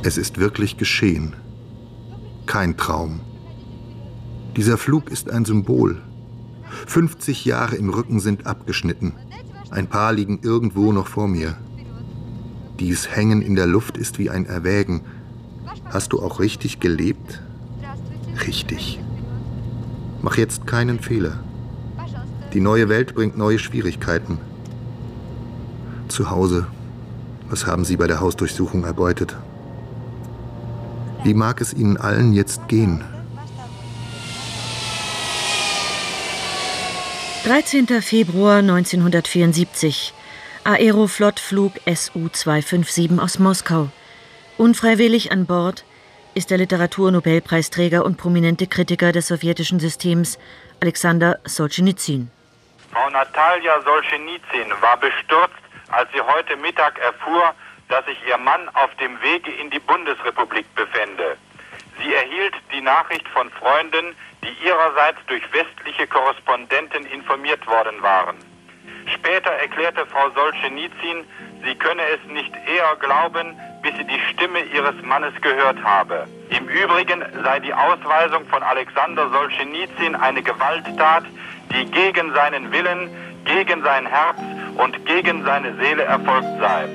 Es ist wirklich geschehen. Kein Traum. Dieser Flug ist ein Symbol. 50 Jahre im Rücken sind abgeschnitten. Ein paar liegen irgendwo noch vor mir. Dies Hängen in der Luft ist wie ein Erwägen. Hast du auch richtig gelebt? Richtig. Mach jetzt keinen Fehler. Die neue Welt bringt neue Schwierigkeiten. Zu Hause, was haben Sie bei der Hausdurchsuchung erbeutet? Wie mag es Ihnen allen jetzt gehen? 13. Februar 1974. Aeroflot-Flug Su-257 aus Moskau. Unfreiwillig an Bord ist der Literaturnobelpreisträger und prominente Kritiker des sowjetischen Systems Alexander Solschenizyn. Frau Natalja Solschenizyn war bestürzt, als sie heute Mittag erfuhr, dass sich ihr Mann auf dem Wege in die Bundesrepublik befände. Sie erhielt die Nachricht von Freunden, die ihrerseits durch westliche Korrespondenten informiert worden waren. Später erklärte Frau Solschenizyn, sie könne es nicht eher glauben, bis sie die Stimme ihres Mannes gehört habe. Im Übrigen sei die Ausweisung von Alexander Solschenizyn eine Gewalttat, die gegen seinen Willen, gegen sein Herz und gegen seine Seele erfolgt sei.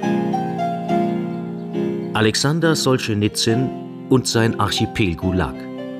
Alexander Solschenizyn und sein Archipel Gulag.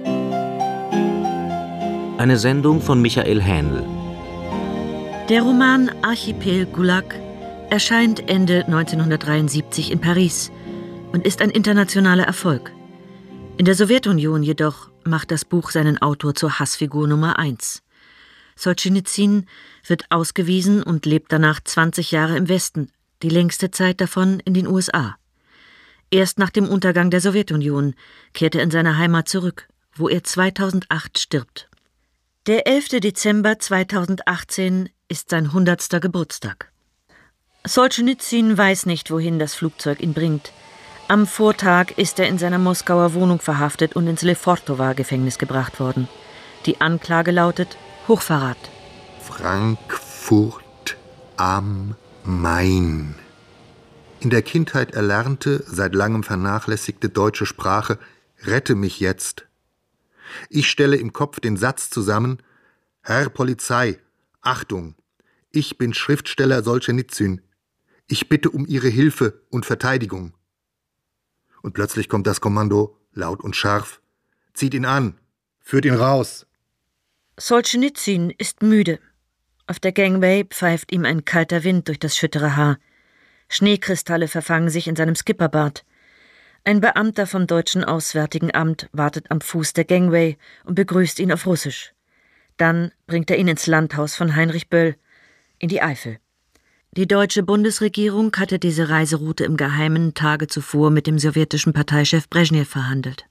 Eine Sendung von Michael Hähnel. Der Roman Archipel Gulag erscheint Ende 1973 in Paris und ist ein internationaler Erfolg. In der Sowjetunion jedoch macht das Buch seinen Autor zur Hassfigur Nummer 1. Solschenizyn wird ausgewiesen und lebt danach 20 Jahre im Westen, die längste Zeit davon in den USA. Erst nach dem Untergang der Sowjetunion kehrt er in seine Heimat zurück, wo er 2008 stirbt. Der 11. Dezember 2018 ist sein 100. Geburtstag. Solschenizyn weiß nicht, wohin das Flugzeug ihn bringt. Am Vortag ist er in seiner Moskauer Wohnung verhaftet und ins Lefortowo-Gefängnis gebracht worden. Die Anklage lautet Hochverrat. Frankfurt am Main. In der Kindheit erlernte, seit langem vernachlässigte deutsche Sprache »Rette mich jetzt«. Ich stelle im Kopf den Satz zusammen: Herr Polizei, Achtung, ich bin Schriftsteller Solschenizyn. Ich bitte um Ihre Hilfe und Verteidigung. Und plötzlich kommt das Kommando, laut und scharf: Zieht ihn an, führt ihn raus. Solschenizyn ist müde. Auf der Gangway pfeift ihm ein kalter Wind durch das schüttere Haar. Schneekristalle verfangen sich in seinem Skipperbart. Ein Beamter vom Deutschen Auswärtigen Amt wartet am Fuß der Gangway und begrüßt ihn auf Russisch. Dann bringt er ihn ins Landhaus von Heinrich Böll, in die Eifel. Die deutsche Bundesregierung hatte diese Reiseroute im Geheimen Tage zuvor mit dem sowjetischen Parteichef Brezhnev verhandelt.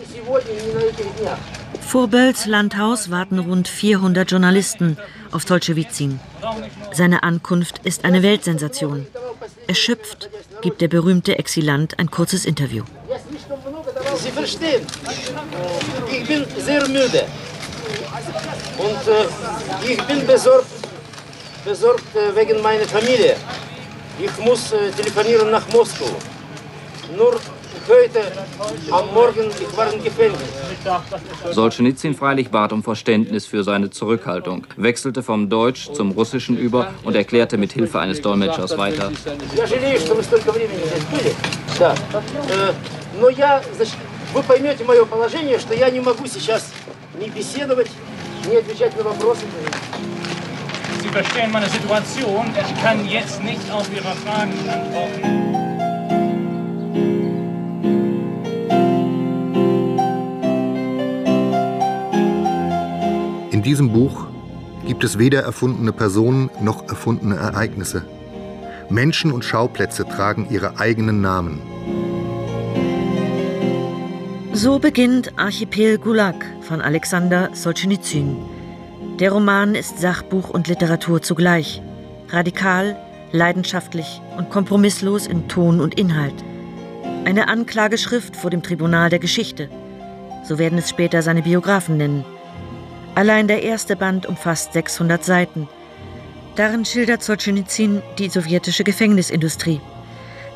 Vor Bölls Landhaus warten rund 400 Journalisten auf Solschenizyn. Seine Ankunft ist eine Weltsensation. Erschöpft gibt der berühmte Exilant ein kurzes Interview. Sie verstehen, ich bin sehr müde und ich bin besorgt wegen meiner Familie. Ich muss telefonieren nach Moskau. Nur heute am Morgen, ich war im Gefängnis. Solschenizyn freilich bat um Verständnis für seine Zurückhaltung, wechselte vom Deutsch zum Russischen über und erklärte mit Hilfe eines Dolmetschers weiter. Вы поймете мое положение, что я не могу сейчас ни беседовать, ни отвечать на вопросы. Sie verstehen meine Situation. Ich kann jetzt nicht auf Ihre Fragen antworten. In diesem Buch gibt es weder erfundene Personen noch erfundene Ereignisse. Menschen und Schauplätze tragen ihre eigenen Namen. So beginnt Archipel Gulag von Alexander Solschenizyn. Der Roman ist Sachbuch und Literatur zugleich. Radikal, leidenschaftlich und kompromisslos in Ton und Inhalt. Eine Anklageschrift vor dem Tribunal der Geschichte. So werden es später seine Biografen nennen. Allein der erste Band umfasst 600 Seiten. Darin schildert Solschenizyn die sowjetische Gefängnisindustrie.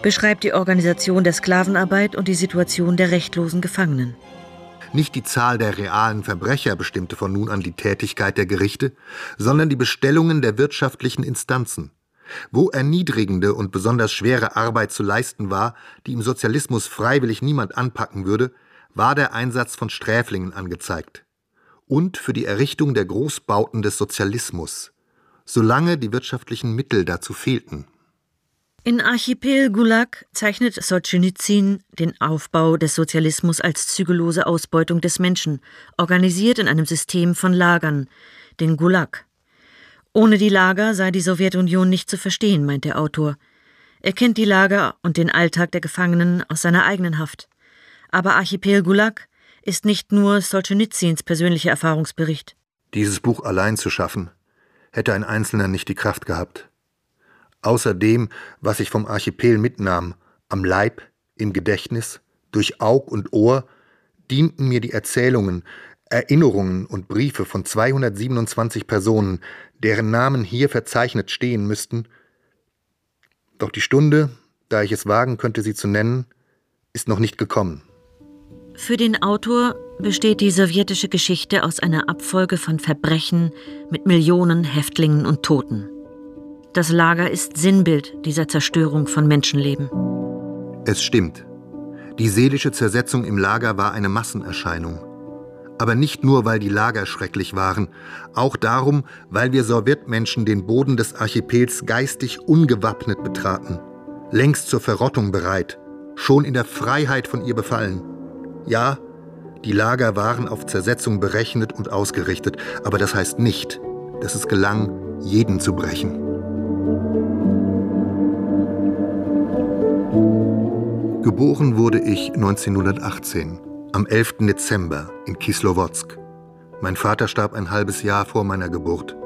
beschreibt die Organisation der Sklavenarbeit und die Situation der rechtlosen Gefangenen. Nicht die Zahl der realen Verbrecher bestimmte von nun an die Tätigkeit der Gerichte, sondern die Bestellungen der wirtschaftlichen Instanzen. Wo erniedrigende und besonders schwere Arbeit zu leisten war, die im Sozialismus freiwillig niemand anpacken würde, war der Einsatz von Sträflingen angezeigt. Und für die Errichtung der Großbauten des Sozialismus, solange die wirtschaftlichen Mittel dazu fehlten. In Archipel Gulag zeichnet Solschenizyn den Aufbau des Sozialismus als zügellose Ausbeutung des Menschen, organisiert in einem System von Lagern, den Gulag. Ohne die Lager sei die Sowjetunion nicht zu verstehen, meint der Autor. Er kennt die Lager und den Alltag der Gefangenen aus seiner eigenen Haft. Aber Archipel Gulag ist nicht nur Solschenizyns persönlicher Erfahrungsbericht. Dieses Buch allein zu schaffen, hätte ein Einzelner nicht die Kraft gehabt. Außer dem, was ich vom Archipel mitnahm, am Leib, im Gedächtnis, durch Aug und Ohr, dienten mir die Erzählungen, Erinnerungen und Briefe von 227 Personen, deren Namen hier verzeichnet stehen müssten. Doch die Stunde, da ich es wagen könnte, sie zu nennen, ist noch nicht gekommen. Für den Autor besteht die sowjetische Geschichte aus einer Abfolge von Verbrechen mit Millionen Häftlingen und Toten. Das Lager ist Sinnbild dieser Zerstörung von Menschenleben. Es stimmt. Die seelische Zersetzung im Lager war eine Massenerscheinung. Aber nicht nur, weil die Lager schrecklich waren, auch darum, weil wir Sowjetmenschen den Boden des Archipels geistig ungewappnet betraten, längst zur Verrottung bereit, schon in der Freiheit von ihr befallen. Ja, die Lager waren auf Zersetzung berechnet und ausgerichtet, aber das heißt nicht, dass es gelang, jeden zu brechen. Geboren wurde ich 1918, am 11. Dezember in Kislowodsk. Mein Vater starb ein halbes Jahr vor meiner Geburt.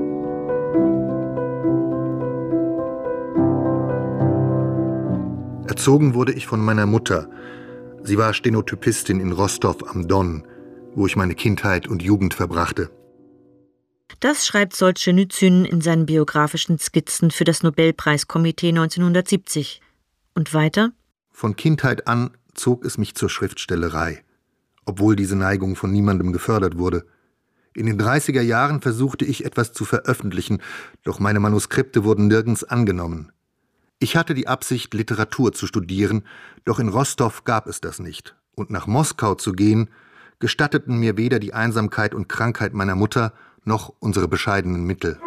Erzogen wurde ich von meiner Mutter. Sie war Stenotypistin in Rostow am Don, wo ich meine Kindheit und Jugend verbrachte. Das schreibt Solschenizyn in seinen biografischen Skizzen für das Nobelpreiskomitee 1970. Und weiter? Von Kindheit an zog es mich zur Schriftstellerei, obwohl diese Neigung von niemandem gefördert wurde. In den 30er Jahren versuchte ich, etwas zu veröffentlichen, doch meine Manuskripte wurden nirgends angenommen. Ich hatte die Absicht, Literatur zu studieren, doch in Rostow gab es das nicht. Und nach Moskau zu gehen, gestatteten mir weder die Einsamkeit und Krankheit meiner Mutter noch unsere bescheidenen Mittel.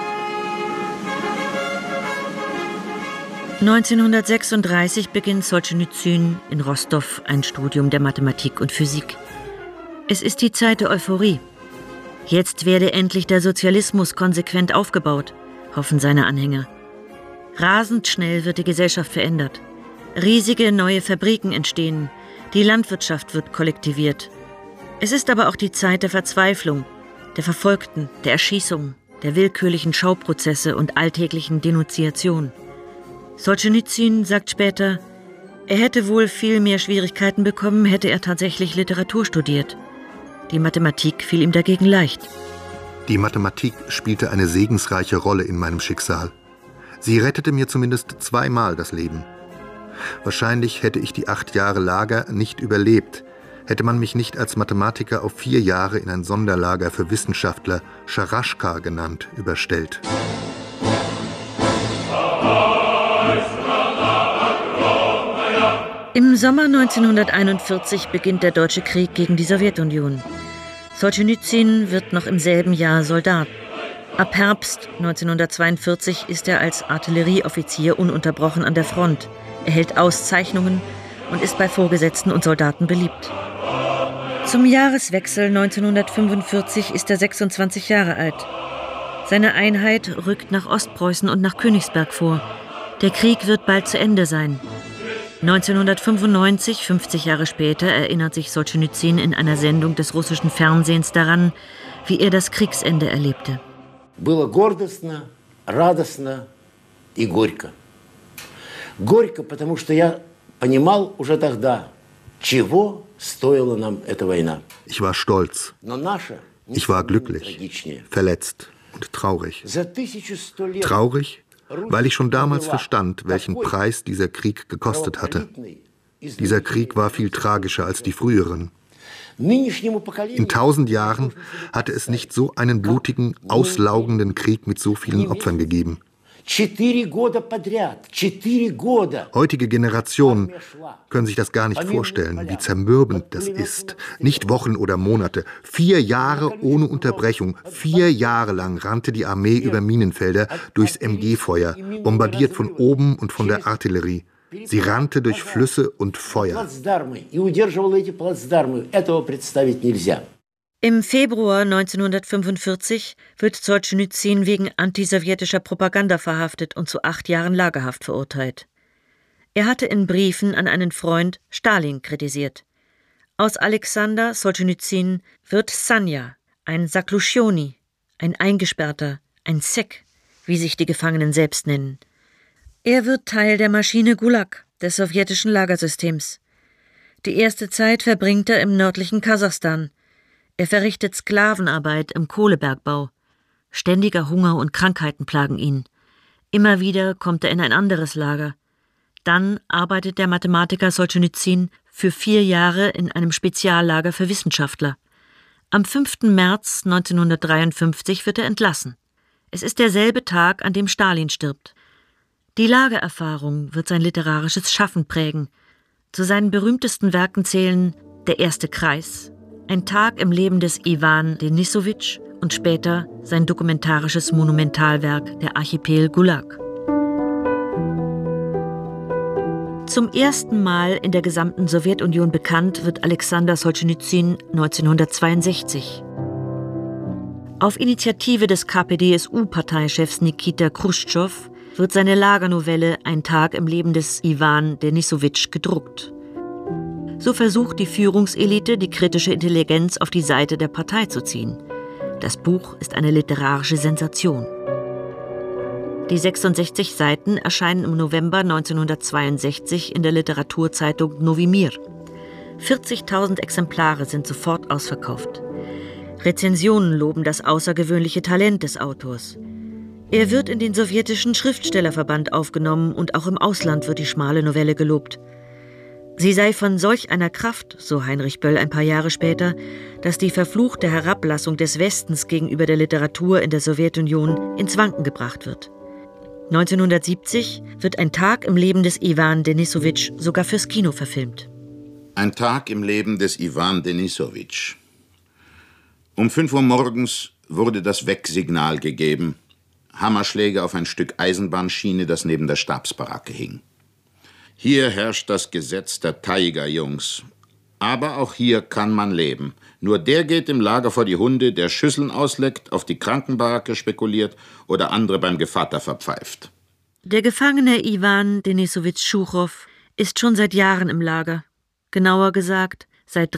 1936 beginnt Solschenizyn in Rostow ein Studium der Mathematik und Physik. Es ist die Zeit der Euphorie. Jetzt werde endlich der Sozialismus konsequent aufgebaut, hoffen seine Anhänger. Rasend schnell wird die Gesellschaft verändert. Riesige neue Fabriken entstehen. Die Landwirtschaft wird kollektiviert. Es ist aber auch die Zeit der Verzweiflung, der Verfolgten, der Erschießungen, der willkürlichen Schauprozesse und alltäglichen Denunziation. Solschenizyn sagt später, er hätte wohl viel mehr Schwierigkeiten bekommen, hätte er tatsächlich Literatur studiert. Die Mathematik fiel ihm dagegen leicht. Die Mathematik spielte eine segensreiche Rolle in meinem Schicksal. Sie rettete mir zumindest zweimal das Leben. Wahrscheinlich hätte ich die 8 Jahre Lager nicht überlebt, hätte man mich nicht als Mathematiker auf 4 Jahre in ein Sonderlager für Wissenschaftler, Scharaschka genannt, überstellt. Im Sommer 1941 beginnt der Deutsche Krieg gegen die Sowjetunion. Solschenizyn wird noch im selben Jahr Soldat. Ab Herbst 1942 ist er als Artillerieoffizier ununterbrochen an der Front, erhält Auszeichnungen und ist bei Vorgesetzten und Soldaten beliebt. Zum Jahreswechsel 1945 ist er 26 Jahre alt. Seine Einheit rückt nach Ostpreußen und nach Königsberg vor. Der Krieg wird bald zu Ende sein. 1995, 50 Jahre später, erinnert sich Solschenizyn in einer Sendung des russischen Fernsehens daran, wie er das Kriegsende erlebte. Было гордостно, радостно и горько. Горько, потому что я понимал уже тогда, чего стоила нам эта война. Ich war stolz. Ich war glücklich, verletzt und traurig. Traurig, weil ich schon damals verstand, welchen Preis dieser Krieg gekostet hatte. Dieser Krieg war viel tragischer als die früheren. In 1000 Jahren hatte es nicht so einen blutigen, auslaugenden Krieg mit so vielen Opfern gegeben. Heutige Generationen können sich das gar nicht vorstellen, wie zermürbend das ist. Nicht Wochen oder Monate, 4 Jahre ohne Unterbrechung. 4 Jahre lang rannte die Armee über Minenfelder durchs MG-Feuer, bombardiert von oben und von der Artillerie. Sie rannte durch Flüsse und Feuer. Im Februar 1945 wird Solschenizyn wegen antisowjetischer Propaganda verhaftet und zu 8 Jahren Lagerhaft verurteilt. Er hatte in Briefen an einen Freund Stalin kritisiert. Aus Alexander Solschenizyn wird Sanja, ein Sakluschoni, ein Eingesperrter, ein Sek, wie sich die Gefangenen selbst nennen. Er wird Teil der Maschine Gulag, des sowjetischen Lagersystems. Die erste Zeit verbringt er im nördlichen Kasachstan. Er verrichtet Sklavenarbeit im Kohlebergbau. Ständiger Hunger und Krankheiten plagen ihn. Immer wieder kommt er in ein anderes Lager. Dann arbeitet der Mathematiker Solschenizyn für 4 Jahre in einem Speziallager für Wissenschaftler. Am 5. März 1953 wird er entlassen. Es ist derselbe Tag, an dem Stalin stirbt. Die Lagererfahrung wird sein literarisches Schaffen prägen. Zu seinen berühmtesten Werken zählen Der erste Kreis, Ein Tag im Leben des Iwan Denisowitsch und später sein dokumentarisches Monumentalwerk Der Archipel Gulag. Zum ersten Mal in der gesamten Sowjetunion bekannt wird Alexander Solschenizyn 1962. Auf Initiative des KPDSU-Parteichefs Nikita Chruschtschow wird seine Lagernovelle Ein Tag im Leben des Iwan Denisowitsch gedruckt. So versucht die Führungselite, die kritische Intelligenz auf die Seite der Partei zu ziehen. Das Buch ist eine literarische Sensation. Die 66 Seiten erscheinen im November 1962 in der Literaturzeitung Novi Mir. 40.000 Exemplare sind sofort ausverkauft. Rezensionen loben das außergewöhnliche Talent des Autors. Er wird in den sowjetischen Schriftstellerverband aufgenommen und auch im Ausland wird die schmale Novelle gelobt. Sie sei von solch einer Kraft, so Heinrich Böll ein paar Jahre später, dass die verfluchte Herablassung des Westens gegenüber der Literatur in der Sowjetunion ins Wanken gebracht wird. 1970 wird Ein Tag im Leben des Iwan Denisowitsch sogar fürs Kino verfilmt. Ein Tag im Leben des Iwan Denisowitsch. Um 5 Uhr morgens wurde das Wegsignal gegeben. Hammerschläge auf ein Stück Eisenbahnschiene, das neben der Stabsbaracke hing. Hier herrscht das Gesetz der Tiger-Jungs. Aber auch hier kann man leben. Nur der geht im Lager vor die Hunde, der Schüsseln ausleckt, auf die Krankenbaracke spekuliert oder andere beim Gevatter verpfeift. Der Gefangene Iwan Denisowitsch Schuchow ist schon seit Jahren im Lager. Genauer gesagt, seit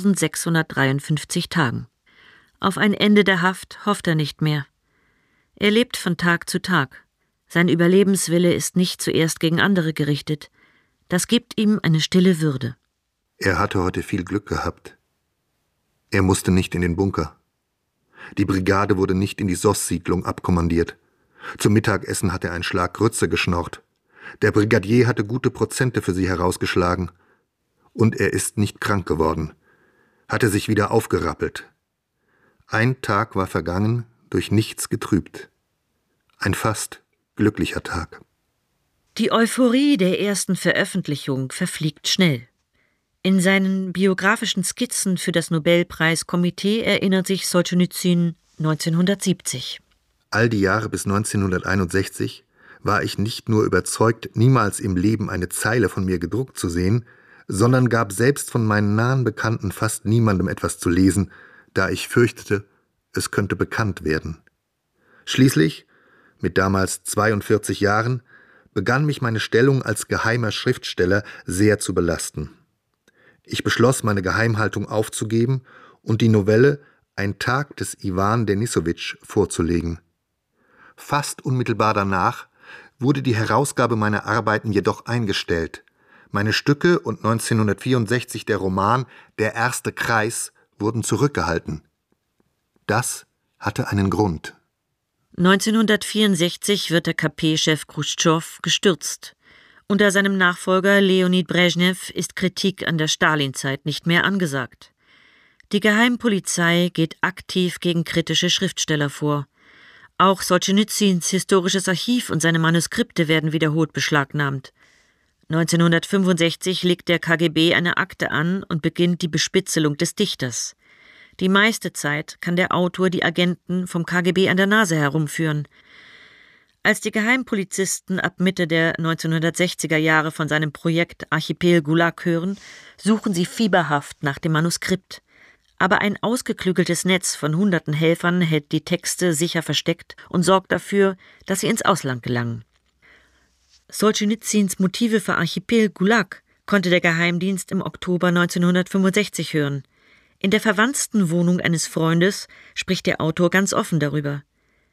3653 Tagen. Auf ein Ende der Haft hofft er nicht mehr. Er lebt von Tag zu Tag. Sein Überlebenswille ist nicht zuerst gegen andere gerichtet. Das gibt ihm eine stille Würde. Er hatte heute viel Glück gehabt. Er musste nicht in den Bunker. Die Brigade wurde nicht in die SOS-Siedlung abkommandiert. Zum Mittagessen hat er einen Schlag Grütze geschnorrt. Der Brigadier hatte gute Prozente für sie herausgeschlagen. Und er ist nicht krank geworden. Hatte sich wieder aufgerappelt. Ein Tag war vergangen, durch nichts getrübt. Ein fast glücklicher Tag. Die Euphorie der ersten Veröffentlichung verfliegt schnell. In seinen biografischen Skizzen für das Nobelpreiskomitee erinnert sich Solschenizyn 1970. All die Jahre bis 1961 war ich nicht nur überzeugt, niemals im Leben eine Zeile von mir gedruckt zu sehen, sondern gab selbst von meinen nahen Bekannten fast niemandem etwas zu lesen, da ich fürchtete, es könnte bekannt werden. Schließlich, mit damals 42 Jahren, begann mich meine Stellung als geheimer Schriftsteller sehr zu belasten. Ich beschloss, meine Geheimhaltung aufzugeben und die Novelle Ein Tag des Iwan Denisowitsch vorzulegen. Fast unmittelbar danach wurde die Herausgabe meiner Arbeiten jedoch eingestellt. Meine Stücke und 1964 der Roman Der erste Kreis wurden zurückgehalten. Das hatte einen Grund. 1964 wird der KP-Chef Chruschtschow gestürzt. Unter seinem Nachfolger Leonid Brezhnev ist Kritik an der Stalinzeit nicht mehr angesagt. Die Geheimpolizei geht aktiv gegen kritische Schriftsteller vor. Auch Solschenitsyns historisches Archiv und seine Manuskripte werden wiederholt beschlagnahmt. 1965 legt der KGB eine Akte an und beginnt die Bespitzelung des Dichters. Die meiste Zeit kann der Autor die Agenten vom KGB an der Nase herumführen. Als die Geheimpolizisten ab Mitte der 1960er Jahre von seinem Projekt Archipel Gulag hören, suchen sie fieberhaft nach dem Manuskript. Aber ein ausgeklügeltes Netz von hunderten Helfern hält die Texte sicher versteckt und sorgt dafür, dass sie ins Ausland gelangen. Solschenitsyns Motive für Archipel Gulag konnte der Geheimdienst im Oktober 1965 hören. In der verwandten Wohnung eines Freundes spricht der Autor ganz offen darüber.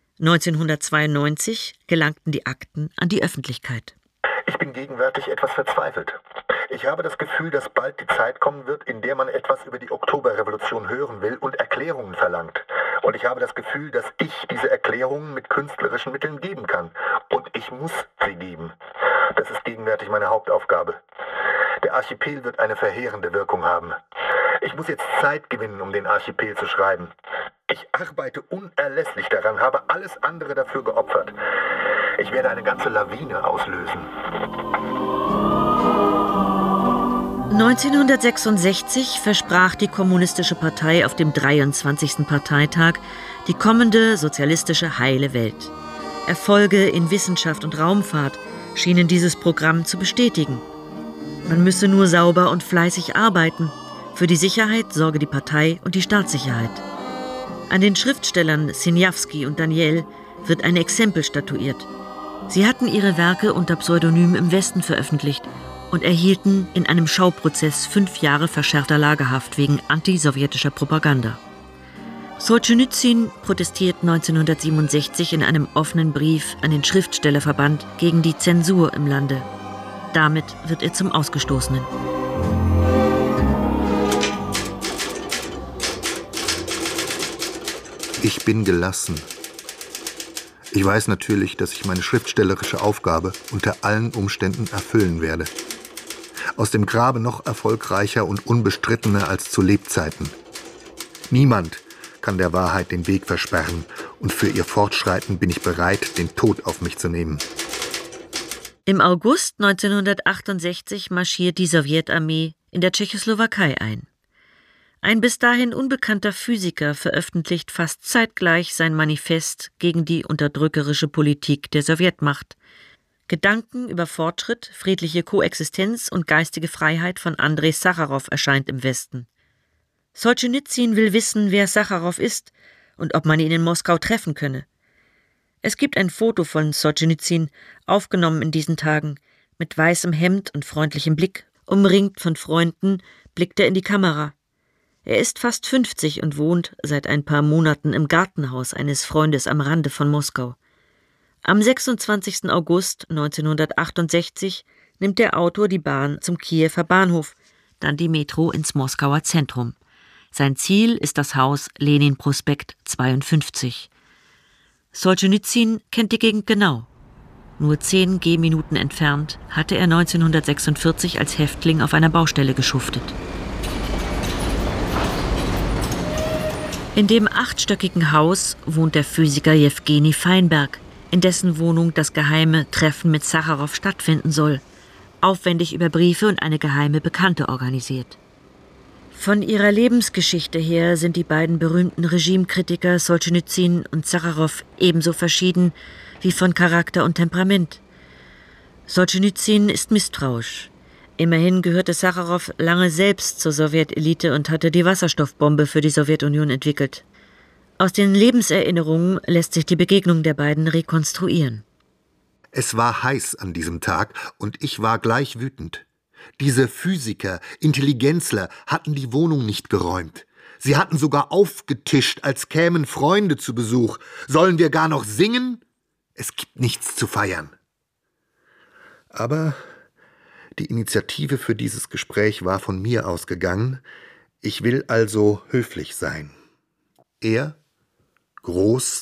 1992 gelangten die Akten an die Öffentlichkeit. Ich bin gegenwärtig etwas verzweifelt. Ich habe das Gefühl, dass bald die Zeit kommen wird, in der man etwas über die Oktoberrevolution hören will und Erklärungen verlangt. Und ich habe das Gefühl, dass ich diese Erklärungen mit künstlerischen Mitteln geben kann. Und ich muss sie geben. Das ist gegenwärtig meine Hauptaufgabe. Der Archipel wird eine verheerende Wirkung haben. Ich muss jetzt Zeit gewinnen, um den Archipel zu schreiben. Ich arbeite unerlässlich daran, habe alles andere dafür geopfert. Ich werde eine ganze Lawine auslösen. 1966 versprach die Kommunistische Partei auf dem 23. Parteitag die kommende sozialistische heile Welt. Erfolge in Wissenschaft und Raumfahrt schienen dieses Programm zu bestätigen. Man müsse nur sauber und fleißig arbeiten. Für die Sicherheit sorge die Partei und die Staatssicherheit. An den Schriftstellern Sinjawski und Daniel wird ein Exempel statuiert. Sie hatten ihre Werke unter Pseudonym im Westen veröffentlicht und erhielten in einem Schauprozess 5 Jahre verschärfter Lagerhaft wegen antisowjetischer Propaganda. Solschenitsyn protestiert 1967 in einem offenen Brief an den Schriftstellerverband gegen die Zensur im Lande. Damit wird er zum Ausgestoßenen. Ich bin gelassen. Ich weiß natürlich, dass ich meine schriftstellerische Aufgabe unter allen Umständen erfüllen werde. Aus dem Grabe noch erfolgreicher und unbestrittener als zu Lebzeiten. Niemand kann der Wahrheit den Weg versperren und für ihr Fortschreiten bin ich bereit, den Tod auf mich zu nehmen. Im August 1968 marschiert die Sowjetarmee in der Tschechoslowakei ein. Ein bis dahin unbekannter Physiker veröffentlicht fast zeitgleich sein Manifest gegen die unterdrückerische Politik der Sowjetmacht. Gedanken über Fortschritt, friedliche Koexistenz und geistige Freiheit von Andrei Sacharow erscheint im Westen. Solschenitsyn will wissen, wer Sacharow ist und ob man ihn in Moskau treffen könne. Es gibt ein Foto von Solschenitsyn, aufgenommen in diesen Tagen. Mit weißem Hemd und freundlichem Blick, umringt von Freunden, blickt er in die Kamera. Er ist fast 50 und wohnt seit ein paar Monaten im Gartenhaus eines Freundes am Rande von Moskau. Am 26. August 1968 nimmt der Autor die Bahn zum Kiewer Bahnhof, dann die Metro ins Moskauer Zentrum. Sein Ziel ist das Haus Lenin-Prospekt 52. Solschenitsyn kennt die Gegend genau. Nur 10 Gehminuten entfernt hatte er 1946 als Häftling auf einer Baustelle geschuftet. In dem 8-stöckigen Haus wohnt der Physiker Jewgeni Feinberg, in dessen Wohnung das geheime Treffen mit Sacharow stattfinden soll, aufwendig über Briefe und eine geheime Bekannte organisiert. Von ihrer Lebensgeschichte her sind die beiden berühmten Regimekritiker Solschenitsyn und Sacharow ebenso verschieden wie von Charakter und Temperament. Solschenitsyn ist misstrauisch. Immerhin gehörte Sacharow lange selbst zur Sowjetelite und hatte die Wasserstoffbombe für die Sowjetunion entwickelt. Aus den Lebenserinnerungen lässt sich die Begegnung der beiden rekonstruieren. Es war heiß an diesem Tag und ich war gleich wütend. Diese Physiker, Intelligenzler hatten die Wohnung nicht geräumt. Sie hatten sogar aufgetischt, als kämen Freunde zu Besuch. Sollen wir gar noch singen? Es gibt nichts zu feiern. Aber die Initiative für dieses Gespräch war von mir ausgegangen. Ich will also höflich sein. Er, groß,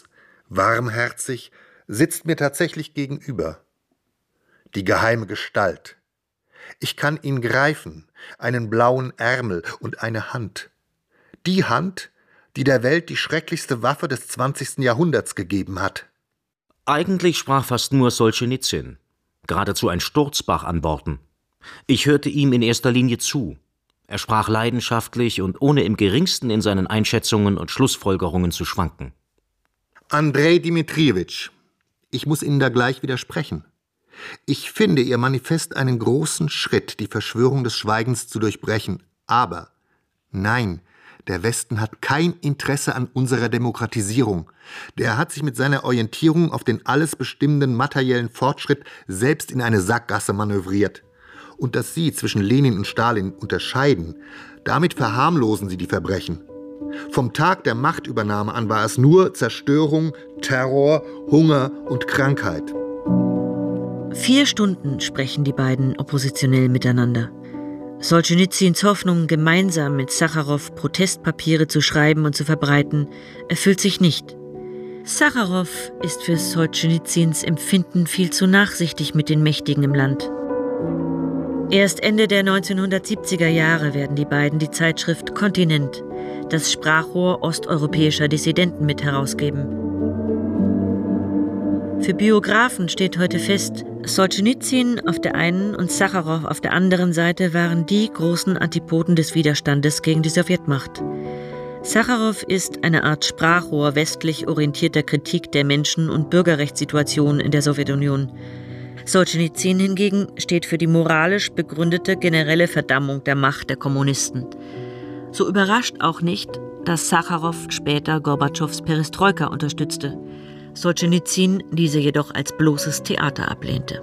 warmherzig, sitzt mir tatsächlich gegenüber. Die geheime Gestalt. Ich kann ihn greifen, einen blauen Ärmel und eine Hand. Die Hand, die der Welt die schrecklichste Waffe des 20. Jahrhunderts gegeben hat. Eigentlich sprach fast nur Solschenizyn, geradezu ein Sturzbach an Worten. Ich hörte ihm in erster Linie zu. Er sprach leidenschaftlich und ohne im geringsten in seinen Einschätzungen und Schlussfolgerungen zu schwanken. Andrej Dmitrijewitsch, ich muss Ihnen da gleich widersprechen. Ich finde Ihr Manifest einen großen Schritt, die Verschwörung des Schweigens zu durchbrechen. Aber, nein, der Westen hat kein Interesse an unserer Demokratisierung. Der hat sich mit seiner Orientierung auf den alles bestimmenden materiellen Fortschritt selbst in eine Sackgasse manövriert. Und dass Sie zwischen Lenin und Stalin unterscheiden, damit verharmlosen Sie die Verbrechen. Vom Tag der Machtübernahme an war es nur Zerstörung, Terror, Hunger und Krankheit. 4 Stunden sprechen die beiden oppositionell miteinander. Solschenizyns Hoffnung, gemeinsam mit Sacharow Protestpapiere zu schreiben und zu verbreiten, erfüllt sich nicht. Sacharow ist für Solschenizyns Empfinden viel zu nachsichtig mit den Mächtigen im Land. Erst Ende der 1970er Jahre werden die beiden die Zeitschrift Kontinent, das Sprachrohr osteuropäischer Dissidenten, mit herausgeben. Für Biografen steht heute fest, Solschenizyn auf der einen und Sacharow auf der anderen Seite waren die großen Antipoden des Widerstandes gegen die Sowjetmacht. Sacharow ist eine Art Sprachrohr westlich orientierter Kritik der Menschen- und Bürgerrechtssituation in der Sowjetunion. Solschenizyn hingegen steht für die moralisch begründete generelle Verdammung der Macht der Kommunisten. So überrascht auch nicht, dass Sacharow später Gorbatschows Perestroika unterstützte. Solschenizyn diese jedoch als bloßes Theater ablehnte.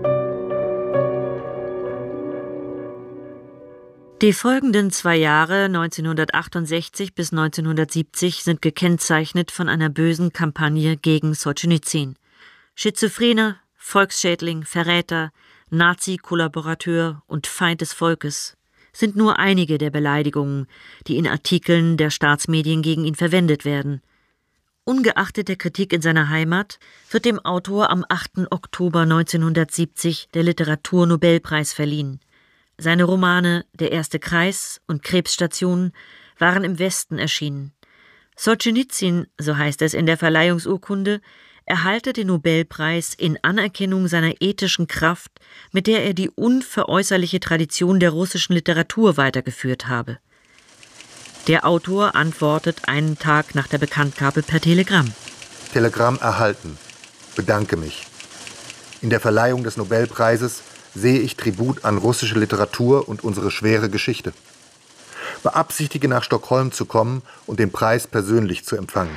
Die folgenden 2 Jahre, 1968 bis 1970, sind gekennzeichnet von einer bösen Kampagne gegen Solschenizyn. Schizophrener, Volksschädling, Verräter, Nazi-Kollaborateur und Feind des Volkes sind nur einige der Beleidigungen, die in Artikeln der Staatsmedien gegen ihn verwendet werden. Ungeachtet der Kritik in seiner Heimat wird dem Autor am 8. Oktober 1970 der Literaturnobelpreis verliehen. Seine Romane »Der erste Kreis« und »Krebsstation« waren im Westen erschienen. Solschenizyn, so heißt es in der Verleihungsurkunde, erhalte den Nobelpreis in Anerkennung seiner ethischen Kraft, mit der er die unveräußerliche Tradition der russischen Literatur weitergeführt habe. Der Autor antwortet einen Tag nach der Bekanntgabe per Telegramm. Telegramm erhalten. Bedanke mich. In der Verleihung des Nobelpreises sehe ich Tribut an russische Literatur und unsere schwere Geschichte. Beabsichtige, nach Stockholm zu kommen und den Preis persönlich zu empfangen.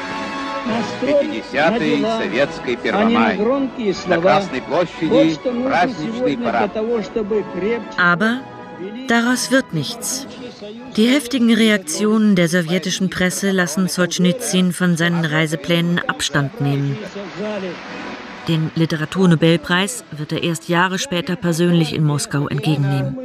50-й советской Первомай. На Красной площади праздничный парад. Aber daraus wird nichts. Die heftigen Reaktionen der sowjetischen Presse lassen Solschenizyn von seinen Reiseplänen Abstand nehmen. Den Literaturnobelpreis wird er erst Jahre später persönlich in Moskau entgegennehmen.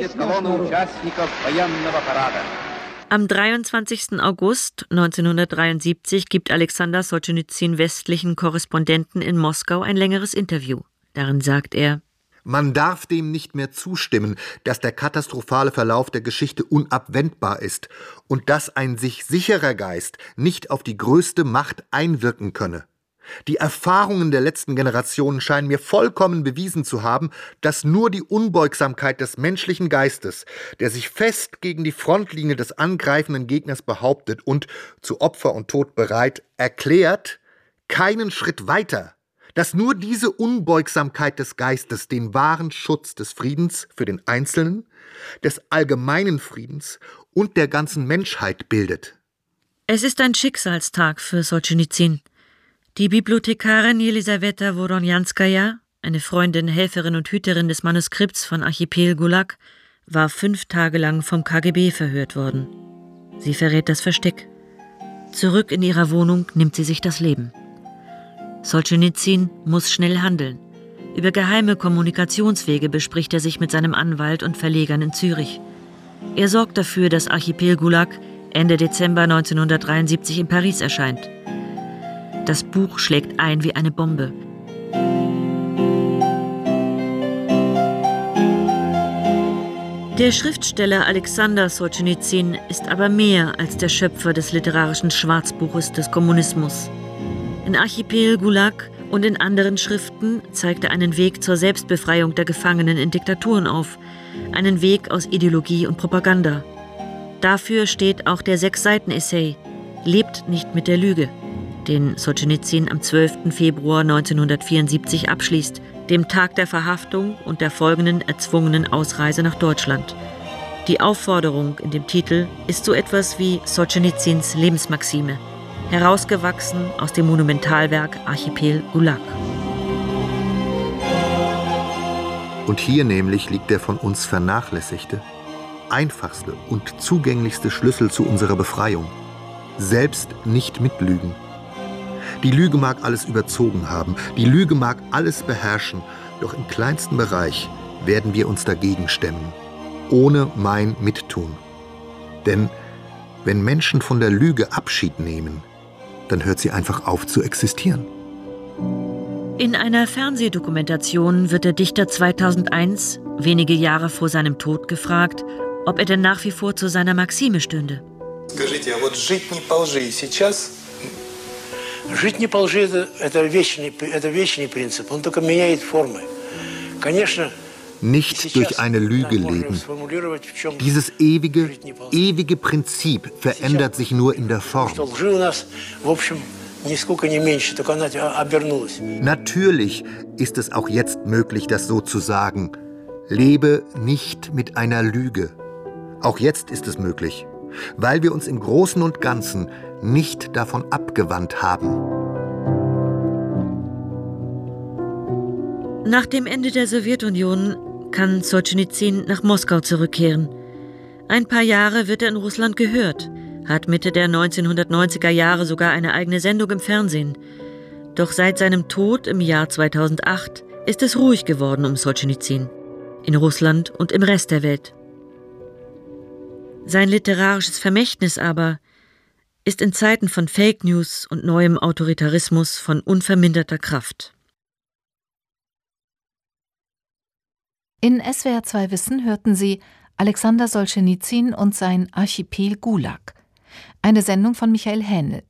Am 23. August 1973 gibt Alexander Solschenizyn westlichen Korrespondenten in Moskau ein längeres Interview. Darin sagt er: Man darf dem nicht mehr zustimmen, dass der katastrophale Verlauf der Geschichte unabwendbar ist und dass ein sich sicherer Geist nicht auf die größte Macht einwirken könne. Die Erfahrungen der letzten Generationen scheinen mir vollkommen bewiesen zu haben, dass nur die Unbeugsamkeit des menschlichen Geistes, der sich fest gegen die Frontlinie des angreifenden Gegners behauptet und zu Opfer und Tod bereit erklärt, keinen Schritt weiter, dass nur diese Unbeugsamkeit des Geistes den wahren Schutz des Friedens für den Einzelnen, des allgemeinen Friedens und der ganzen Menschheit bildet. Es ist ein Schicksalstag für Solschenizyn. Die Bibliothekarin Jelisaweta Woronjanskaja, eine Freundin, Helferin und Hüterin des Manuskripts von Archipel Gulag, war 5 Tage lang vom KGB verhört worden. Sie verrät das Versteck. Zurück in ihrer Wohnung nimmt sie sich das Leben. Solschenizyn muss schnell handeln. Über geheime Kommunikationswege bespricht er sich mit seinem Anwalt und Verlegern in Zürich. Er sorgt dafür, dass Archipel Gulag Ende Dezember 1973 in Paris erscheint. Das Buch schlägt ein wie eine Bombe. Der Schriftsteller Alexander Solschenizyn ist aber mehr als der Schöpfer des literarischen Schwarzbuches des Kommunismus. In Archipel Gulag und in anderen Schriften zeigt er einen Weg zur Selbstbefreiung der Gefangenen in Diktaturen auf, einen Weg aus Ideologie und Propaganda. Dafür steht auch der 6-Seiten-Essay »Lebt nicht mit der Lüge«, den Solschenizyn am 12. Februar 1974 abschließt, dem Tag der Verhaftung und der folgenden erzwungenen Ausreise nach Deutschland. Die Aufforderung in dem Titel ist so etwas wie Solschenizyns Lebensmaxime, herausgewachsen aus dem Monumentalwerk Archipel Gulag. Und hier nämlich liegt der von uns vernachlässigte, einfachste und zugänglichste Schlüssel zu unserer Befreiung. Selbst nicht mitlügen. Die Lüge mag alles überzogen haben, die Lüge mag alles beherrschen, doch im kleinsten Bereich werden wir uns dagegen stemmen, ohne mein Mittun. Denn wenn Menschen von der Lüge Abschied nehmen, dann hört sie einfach auf zu existieren. In einer Fernsehdokumentation wird der Dichter 2001, wenige Jahre vor seinem Tod, gefragt, ob er denn nach wie vor zu seiner Maxime stünde. Скажите, а вот жить не по лжи сейчас? Жить не по лжи – это вечный принцип. Он только меняет формы. Конечно. Nicht durch eine Lüge leben. Dieses ewige Prinzip verändert sich nur in der Form. Natürlich ist es auch jetzt möglich, das so zu sagen. Lebe nicht mit einer Lüge. Auch jetzt ist es möglich, weil wir uns im Großen und Ganzen nicht davon abgewandt haben. Nach dem Ende der Sowjetunion kann Solschenizyn nach Moskau zurückkehren. Ein paar Jahre wird er in Russland gehört, hat Mitte der 1990er Jahre sogar eine eigene Sendung im Fernsehen. Doch seit seinem Tod im Jahr 2008 ist es ruhig geworden um Solschenizyn, in Russland und im Rest der Welt. Sein literarisches Vermächtnis aber ist in Zeiten von Fake News und neuem Autoritarismus von unverminderter Kraft. In SWR 2 Wissen hörten Sie Alexander Solschenizyn und sein Archipel Gulag. Eine Sendung von Michael Hähnel.